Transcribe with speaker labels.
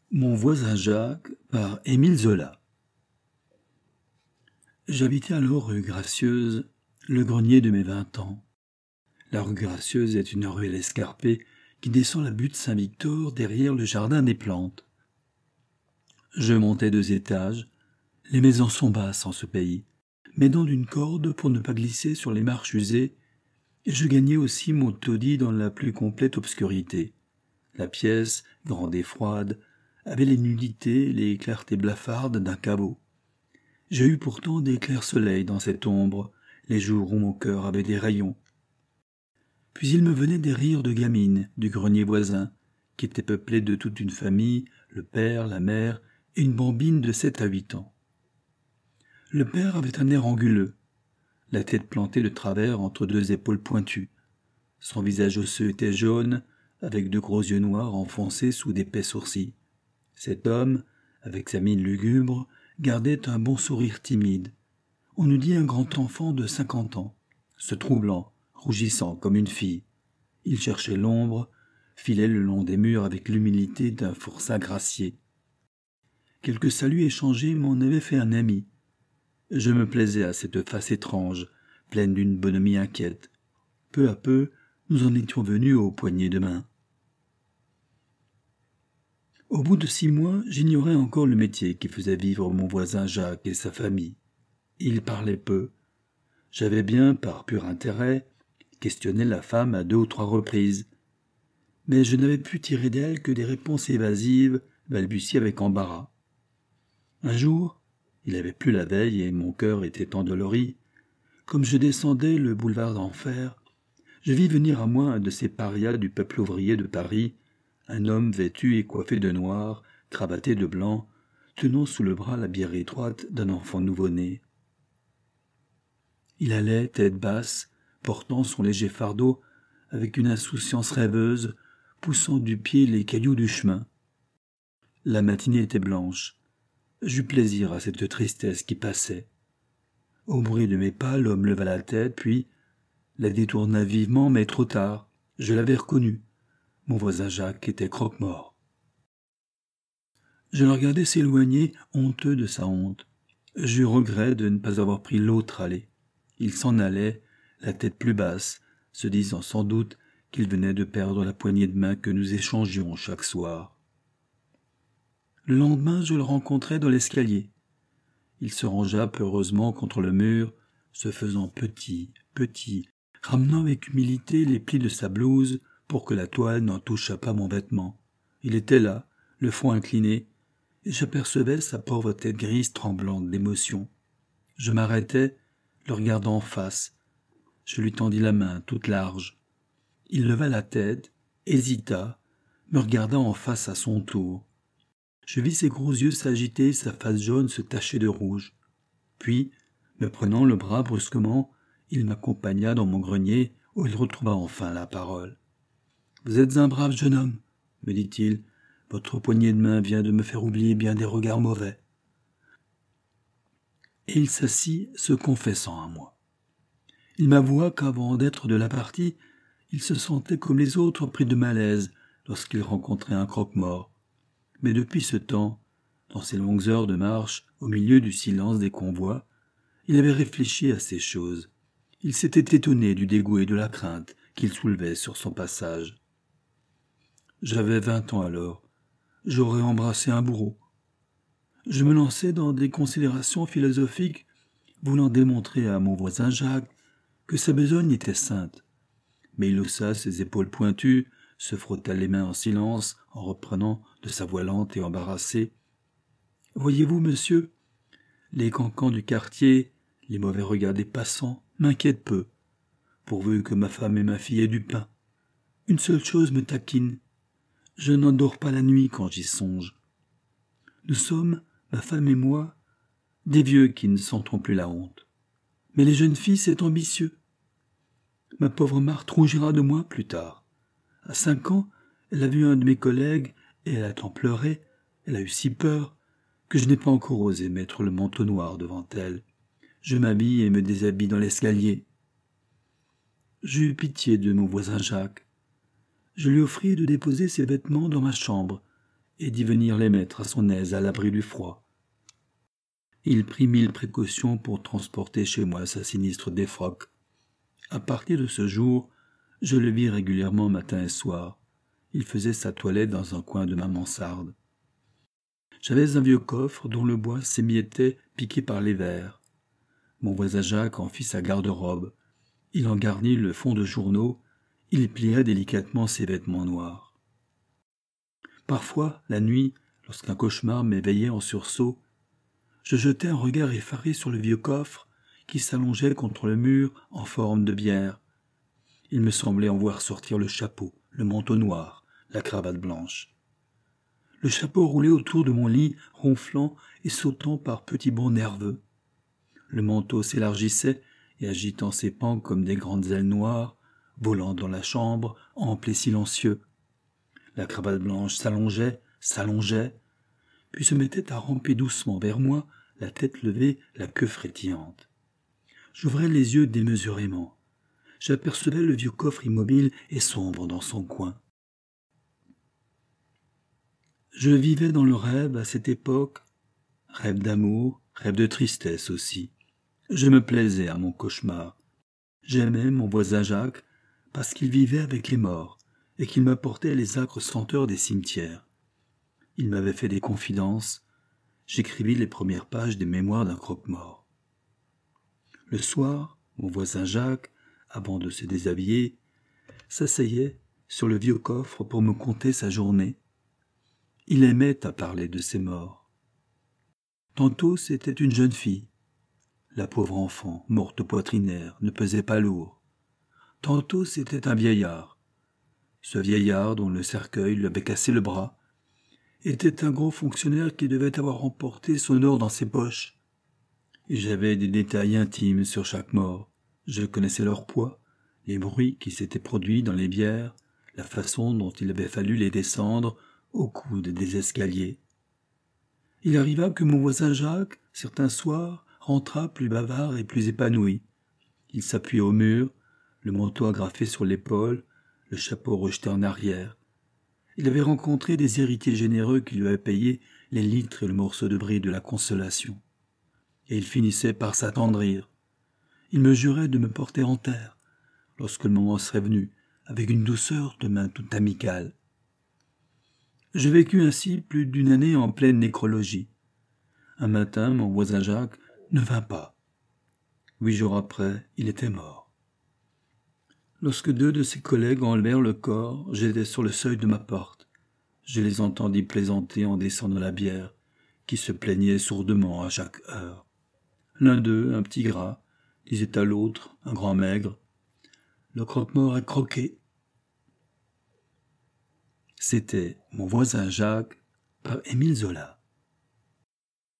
Speaker 1: Mon voisin Jacques par Émile Zola. J'habitais alors rue Gracieuse, le grenier de mes 20 ans. La rue Gracieuse est une ruelle escarpée qui descend la butte Saint-Victor derrière le jardin des plantes. Je montais 2 étages. Les maisons sont basses en ce pays, m'aidant d'une corde pour ne pas glisser sur les marches usées, et je gagnais aussi mon taudis dans la plus complète obscurité. La pièce, grande et froide, avait les nudités, les clartés blafardes d'un caveau. J'ai eu pourtant des clairs soleils dans cette ombre, les jours où mon cœur avait des rayons. Puis il me venait des rires de gamine du grenier voisin, qui était peuplé de toute une famille, le père, la mère et une bambine de 7 à 8 ans. Le père avait un air anguleux, la tête plantée de travers entre 2 épaules pointues. Son visage osseux était jaune, avec de gros yeux noirs enfoncés sous d'épais sourcils. Cet homme, avec sa mine lugubre, gardait un bon sourire timide. On eût dit un grand enfant de 50 ans, se troublant, rougissant comme une fille. Il cherchait l'ombre, filait le long des murs avec l'humilité d'un forçat gracié. Quelques saluts échangés m'en avaient fait un ami. Je me plaisais à cette face étrange, pleine d'une bonhomie inquiète. Peu à peu, nous en étions venus aux poignées de main. Au bout de 6 mois, j'ignorais encore le métier qui faisait vivre mon voisin Jacques et sa famille. Il parlait peu. J'avais bien, par pur intérêt, questionné la femme à 2 ou 3 reprises. Mais je n'avais pu tirer d'elle que des réponses évasives, balbutiées avec embarras. Un jour, il avait plu la veille et mon cœur était endolori. Comme je descendais le boulevard d'Enfer, je vis venir à moi un de ces parias du peuple ouvrier de Paris, un homme vêtu et coiffé de noir, cravaté de blanc, tenant sous le bras la bière étroite d'un enfant nouveau-né. Il allait, tête basse, portant son léger fardeau, avec une insouciance rêveuse, poussant du pied les cailloux du chemin. La matinée était blanche. J'eus plaisir à cette tristesse qui passait. Au bruit de mes pas, l'homme leva la tête, puis la détourna vivement, mais trop tard. Je l'avais reconnu. Mon voisin Jacques était croque-mort. Je le regardais s'éloigner, honteux de sa honte. J'eus regret de ne pas avoir pris l'autre allée. Il s'en allait, la tête plus basse, se disant sans doute qu'il venait de perdre la poignée de main que nous échangions chaque soir. Le lendemain, je le rencontrai dans l'escalier. Il se rangea peureusement contre le mur, se faisant petit, ramenant avec humilité les plis de sa blouse pour que la toile n'en touchât pas mon vêtement. Il était là, le front incliné, et j'apercevais sa pauvre tête grise tremblante d'émotion. Je m'arrêtai, le regardant en face. Je lui tendis la main toute large. Il leva la tête, hésita, me regarda en face à son tour. Je vis ses gros yeux s'agiter, sa face jaune se tacher de rouge. Puis, me prenant le bras brusquement, il m'accompagna dans mon grenier où il retrouva enfin la parole. « Vous êtes un brave jeune homme, » me dit-il. « Votre poignée de main vient de me faire oublier bien des regards mauvais. » Et il s'assit, se confessant à moi. Il m'avoua qu'avant d'être de la partie, il se sentait comme les autres pris de malaise lorsqu'il rencontrait un croque-mort. Mais depuis ce temps, dans ces longues heures de marche, au milieu du silence des convois, il avait réfléchi à ces choses. Il s'était étonné du dégoût et de la crainte qu'il soulevait sur son passage. J'avais 20 ans alors. J'aurais embrassé un bourreau. Je me lançais dans des considérations philosophiques, voulant démontrer à mon voisin Jacques que sa besogne était sainte. Mais il haussa ses épaules pointues, se frotta les mains en silence, en reprenant de sa voix lente et embarrassée. « Voyez-vous, monsieur, les cancans du quartier, les mauvais regards des passants m'inquiètent peu, pourvu que ma femme et ma fille aient du pain. Une seule chose me taquine. Je n'endors pas la nuit quand j'y songe. Nous sommes, ma femme et moi, des vieux qui ne sentiront plus la honte. Mais les jeunes filles, c'est ambitieux. Ma pauvre Marthe rougira de moi plus tard. À 5 ans, elle a vu un de mes collègues et elle a tant pleuré, elle a eu si peur, que je n'ai pas encore osé mettre le manteau noir devant elle. Je m'habille et me déshabille dans l'escalier. J'eus eu pitié de mon voisin Jacques. Je lui offris de déposer ses vêtements dans ma chambre, et d'y venir les mettre à son aise à l'abri du froid. Il prit 1000 précautions pour transporter chez moi sa sinistre défroque. À partir de ce jour, je le vis régulièrement matin et soir. Il faisait sa toilette dans un coin de ma mansarde. J'avais un vieux coffre dont le bois s'émiettait piqué par les vers. Mon voisin Jacques en fit sa garde-robe. Il en garnit le fond de journaux. Il plia délicatement ses vêtements noirs. Parfois, la nuit, lorsqu'un cauchemar m'éveillait en sursaut, je jetais un regard effaré sur le vieux coffre qui s'allongeait contre le mur en forme de bière. Il me semblait en voir sortir le chapeau, le manteau noir, la cravate blanche. Le chapeau roulait autour de mon lit, ronflant et sautant par petits bonds nerveux. Le manteau s'élargissait et agitant ses pans comme des grandes ailes noires, volant dans la chambre, ample et silencieux. La cravate blanche s'allongeait, puis se mettait à ramper doucement vers moi, la tête levée, la queue frétillante. J'ouvrais les yeux démesurément. J'apercevais le vieux coffre immobile et sombre dans son coin. Je vivais dans le rêve à cette époque, rêve d'amour, rêve de tristesse aussi. Je me plaisais à mon cauchemar. J'aimais mon voisin Jacques parce qu'il vivait avec les morts et qu'il m'apportait les âcres senteurs des cimetières. Il m'avait fait des confidences. J'écrivis les premières pages des mémoires d'un croque-mort. Le soir, mon voisin Jacques, avant de se déshabiller, s'asseyait sur le vieux coffre pour me conter sa journée. Il aimait à parler de ses morts. Tantôt c'était une jeune fille. La pauvre enfant, morte poitrinaire, ne pesait pas lourd. Tantôt c'était un vieillard. Ce vieillard dont le cercueil lui avait cassé le bras était un gros fonctionnaire qui devait avoir emporté son or dans ses poches. Et j'avais des détails intimes sur chaque mort. Je connaissais leur poids, les bruits qui s'étaient produits dans les bières, la façon dont il avait fallu les descendre au coude des escaliers. Il arriva que mon voisin Jacques, certains soirs, rentra plus bavard et plus épanoui. Il s'appuyait au mur, le manteau agrafé sur l'épaule, le chapeau rejeté en arrière. Il avait rencontré des héritiers généreux qui lui avaient payé les litres et le morceau de brie de la consolation. Et il finissait par s'attendrir. Il me jurait de me porter en terre, lorsque le moment serait venu, avec une douceur de main toute amicale. Je vécus ainsi plus d'une année en pleine nécrologie. Un matin, mon voisin Jacques ne vint pas. 8 jours après, il était mort. Lorsque 2 de ses collègues enlevèrent le corps, j'étais sur le seuil de ma porte. Je les entendis plaisanter en descendant la bière, qui se plaignait sourdement à chaque heure. L'un d'eux, un petit gras, disait à l'autre, un grand maigre, « Le croque-mort est croqué. » C'était Mon voisin Jacques par Émile Zola.